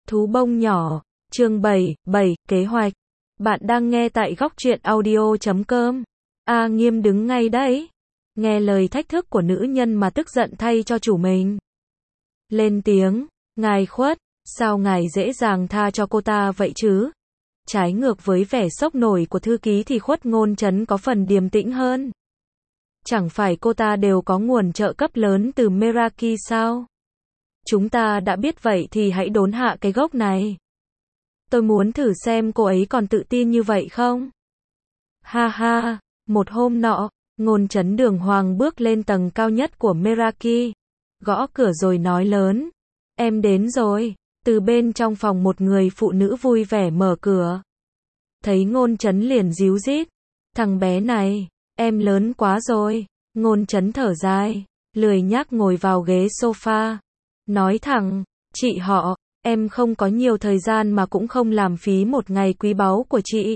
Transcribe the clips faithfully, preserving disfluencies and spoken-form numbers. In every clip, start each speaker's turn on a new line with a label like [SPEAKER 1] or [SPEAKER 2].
[SPEAKER 1] Thú bông nhỏ, chương bảy, bảy, kế hoạch. Bạn đang nghe tại góc truyện audio chấm com. A Nghiêm đứng ngay đấy. Nghe lời thách thức của nữ nhân mà tức giận thay cho chủ mình. Lên tiếng, ngài Khuất, sao ngài dễ dàng tha cho cô ta vậy chứ? Trái ngược với vẻ sốc nổi của thư ký thì Khuất Ngôn Trấn có phần điềm tĩnh hơn. Chẳng phải cô ta đều có nguồn trợ cấp lớn từ Meraki sao? Chúng ta đã biết vậy thì hãy đốn hạ cái gốc này. Tôi muốn thử xem cô ấy còn tự tin như vậy không? Ha ha, một hôm nọ, Ngôn Trấn đường hoàng bước lên tầng cao nhất của Meraki. Gõ cửa rồi nói lớn. Em đến rồi. Từ bên trong phòng một người phụ nữ vui vẻ mở cửa. Thấy Ngôn Trấn liền díu dít. Thằng bé này, em lớn quá rồi. Ngôn Trấn thở dài, lười nhác ngồi vào ghế sofa. Nói thẳng, chị họ, em không có nhiều thời gian mà cũng không làm phí một ngày quý báu của chị.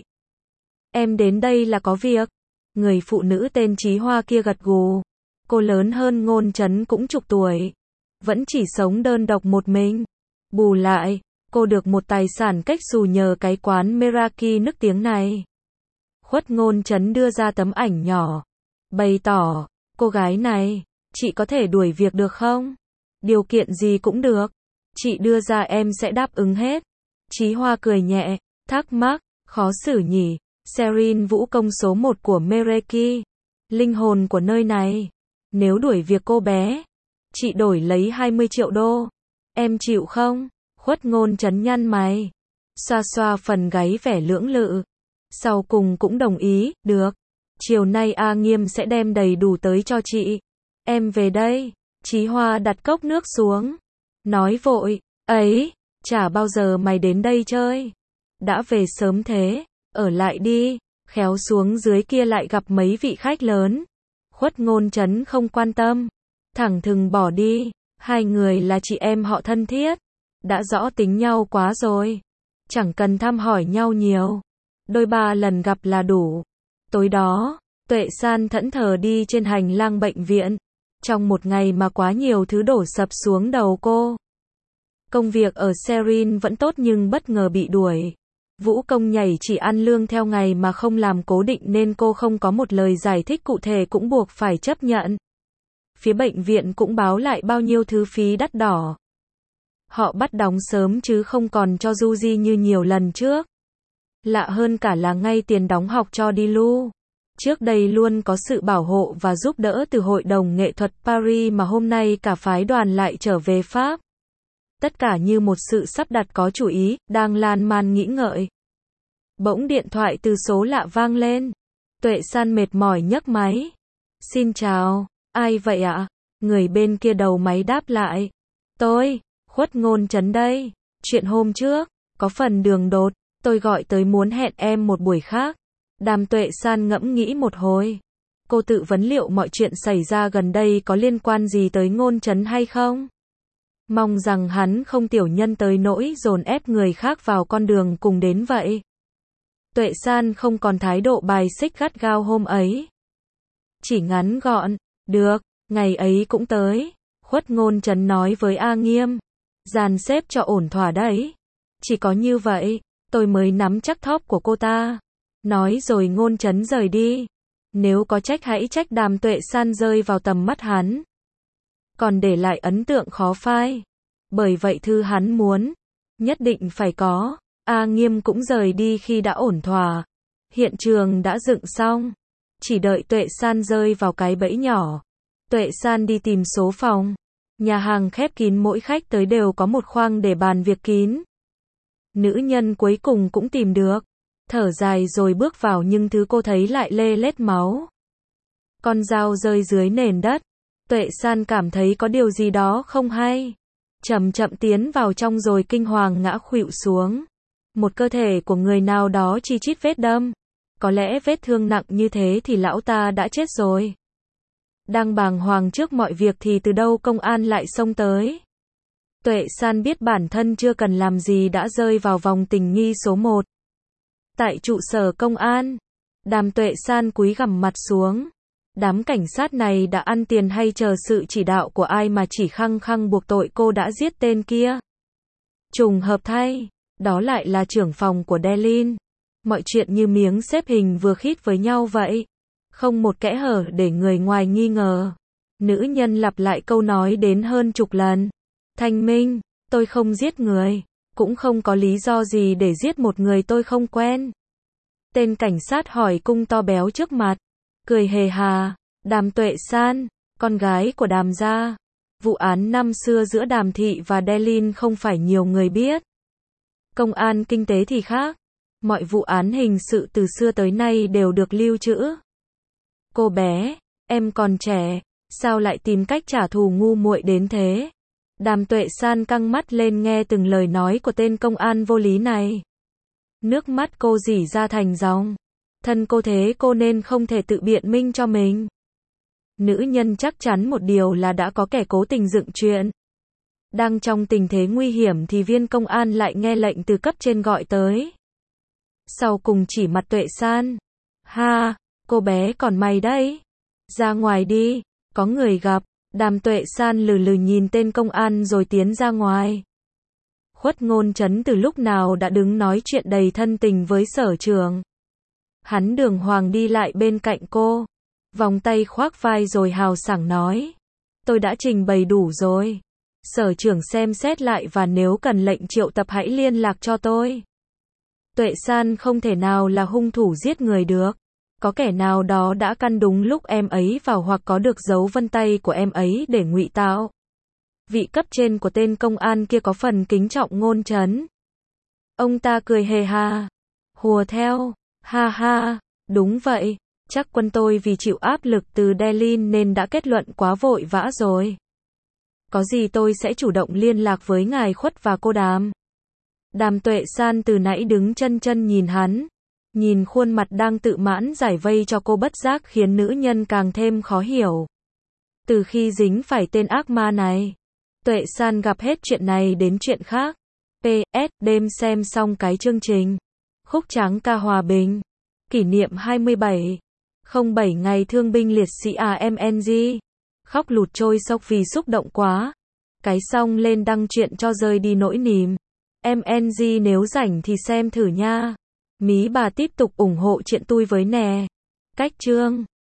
[SPEAKER 1] Em đến đây là có việc. Người phụ nữ tên Chí Hoa kia gật gù. Cô lớn hơn Ngôn Trấn cũng chục tuổi. Vẫn chỉ sống đơn độc một mình. Bù lại, cô được một tài sản cách xù nhờ cái quán Meraki nức tiếng này. Khuất Ngôn Trấn đưa ra tấm ảnh nhỏ. Bày tỏ, cô gái này, chị có thể đuổi việc được không? Điều kiện gì cũng được. Chị đưa ra em sẽ đáp ứng hết. Chí Hoa cười nhẹ, thắc mắc, khó xử nhỉ. Serin vũ công số một của Meraki. Linh hồn của nơi này. Nếu đuổi việc cô bé, chị đổi lấy hai mươi triệu đô. Em chịu không? Khuất Ngôn Trấn nhăn mày. Xoa xoa phần gáy vẻ lưỡng lự. Sau cùng cũng đồng ý, được. Chiều nay A Nghiêm sẽ đem đầy đủ tới cho chị. Em về đây. Chí Hoa đặt cốc nước xuống. Nói vội, ấy, chả bao giờ mày đến đây chơi. Đã về sớm thế, ở lại đi. Khéo xuống dưới kia lại gặp mấy vị khách lớn. Khuất Ngôn Trấn không quan tâm. Thẳng thừng bỏ đi. Hai người là chị em họ thân thiết. Đã rõ tính nhau quá rồi. Chẳng cần thăm hỏi nhau nhiều. Đôi ba lần gặp là đủ. Tối đó, Tuệ San thẫn thờ đi trên hành lang bệnh viện. Trong một ngày mà quá nhiều thứ đổ sập xuống đầu cô. Công việc ở Serin vẫn tốt nhưng bất ngờ bị đuổi. Vũ công nhảy chỉ ăn lương theo ngày mà không làm cố định nên cô không có một lời giải thích cụ thể cũng buộc phải chấp nhận. Phía bệnh viện cũng báo lại bao nhiêu thứ phí đắt đỏ. Họ bắt đóng sớm chứ không còn cho du di như nhiều lần trước. Lạ hơn cả là ngay tiền đóng học cho đi lưu. Trước đây luôn có sự bảo hộ và giúp đỡ từ Hội đồng Nghệ thuật Paris mà hôm nay cả phái đoàn lại trở về Pháp. Tất cả như một sự sắp đặt có chủ ý, đang lan man nghĩ ngợi. Bỗng điện thoại từ số lạ vang lên. Tuệ San mệt mỏi nhấc máy. Xin chào, ai vậy ạ? Người bên kia đầu máy đáp lại. Tôi, Khuất Ngôn Trấn đây. Chuyện hôm trước, có phần đường đột, tôi gọi tới muốn hẹn em một buổi khác. Đàm Tuệ San ngẫm nghĩ một hồi. Cô tự vấn liệu mọi chuyện xảy ra gần đây có liên quan gì tới Ngôn Trấn hay không? Mong rằng hắn không tiểu nhân tới nỗi dồn ép người khác vào con đường cùng đến vậy. Tuệ San không còn thái độ bài xích gắt gao hôm ấy. Chỉ ngắn gọn, được, ngày ấy cũng tới. Khuất Ngôn Trấn nói với A Nghiêm. Dàn xếp cho ổn thỏa đấy. Chỉ có như vậy, tôi mới nắm chắc thóp của cô ta. Nói rồi Ngôn Trấn rời đi. Nếu có trách hãy trách Đàm Tuệ San rơi vào tầm mắt hắn. Còn để lại ấn tượng khó phai. Bởi vậy thư hắn muốn, nhất định phải có. A Nghiêm cũng rời đi khi đã ổn thỏa. Hiện trường đã dựng xong. Chỉ đợi Tuệ San rơi vào cái bẫy nhỏ. Tuệ San đi tìm số phòng. Nhà hàng khép kín, mỗi khách tới đều có một khoang để bàn việc kín. Nữ nhân cuối cùng cũng tìm được. Thở dài rồi bước vào nhưng thứ cô thấy lại lê lết máu. Con dao rơi dưới nền đất. Tuệ San cảm thấy có điều gì đó không hay. Chậm chậm tiến vào trong rồi kinh hoàng ngã khuỵu xuống. Một cơ thể của người nào đó chi chít vết đâm. Có lẽ vết thương nặng như thế thì lão ta đã chết rồi. Đang bàng hoàng trước mọi việc thì từ đâu công an lại xông tới. Tuệ San biết bản thân chưa cần làm gì đã rơi vào vòng tình nghi số một. Tại trụ sở công an, Đàm Tuệ San cúi gằm mặt xuống. Đám cảnh sát này đã ăn tiền hay chờ sự chỉ đạo của ai mà chỉ khăng khăng buộc tội cô đã giết tên kia? Trùng hợp thay, đó lại là trưởng phòng của Delin. Mọi chuyện như miếng xếp hình vừa khít với nhau vậy. Không một kẽ hở để người ngoài nghi ngờ. Nữ nhân lặp lại câu nói đến hơn chục lần. Thanh minh, tôi không giết người. Cũng không có lý do gì để giết một người tôi không quen. Tên cảnh sát hỏi cung to béo trước mặt. Cười hề hà. Đàm Tuệ San, con gái của Đàm gia. Vụ án năm xưa giữa Đàm thị và Delin không phải nhiều người biết. Công an kinh tế thì khác. Mọi vụ án hình sự từ xưa tới nay đều được lưu trữ. Cô bé, em còn trẻ, sao lại tìm cách trả thù ngu muội đến thế? Đàm Tuệ San căng mắt lên nghe từng lời nói của tên công an vô lý này. Nước mắt cô rỉ ra thành dòng. Thân cô thế cô nên không thể tự biện minh cho mình. Nữ nhân chắc chắn một điều là đã có kẻ cố tình dựng chuyện. Đang trong tình thế nguy hiểm thì viên công an lại nghe lệnh từ cấp trên gọi tới. Sau cùng chỉ mặt Tuệ San. Ha, cô bé còn mày đấy. Ra ngoài đi, có người gặp. Đàm Tuệ San lừ lừ nhìn tên công an rồi tiến ra ngoài. Khuất Ngôn Trấn từ lúc nào đã đứng nói chuyện đầy thân tình với Sở Trưởng. Hắn đường hoàng đi lại bên cạnh cô. Vòng tay khoác vai rồi hào sảng nói. Tôi đã trình bày đủ rồi. Sở Trưởng xem xét lại và nếu cần lệnh triệu tập hãy liên lạc cho tôi. Tuệ San không thể nào là hung thủ giết người được. Có kẻ nào đó đã căn đúng lúc em ấy vào hoặc có được dấu vân tay của em ấy để ngụy tạo. Vị cấp trên của tên công an kia có phần kính trọng Ngôn Trấn. Ông ta cười hề hà. Hùa theo. Ha ha. Đúng vậy. Chắc quân tôi vì chịu áp lực từ Delin nên đã kết luận quá vội vã rồi. Có gì tôi sẽ chủ động liên lạc với ngài Khuất và cô Đàm. Đàm Tuệ San từ nãy đứng chân chân nhìn hắn. Nhìn khuôn mặt đang tự mãn giải vây cho cô bất giác khiến nữ nhân càng thêm khó hiểu. Từ khi dính phải tên ác ma này, Tuệ San gặp hết chuyện này đến chuyện khác. pê ét Đêm xem xong cái chương trình Khúc Tráng ca Hòa Bình. Kỷ niệm hai mươi bảy không bảy ngày thương binh liệt sĩ a em en giê. Khóc lụt trôi sốc vì xúc động quá. Cái xong lên đăng chuyện cho rơi đi nỗi nìm. em en giê nếu rảnh thì xem thử nha. Mí bà tiếp tục ủng hộ chuyện tui với nè. Cách chương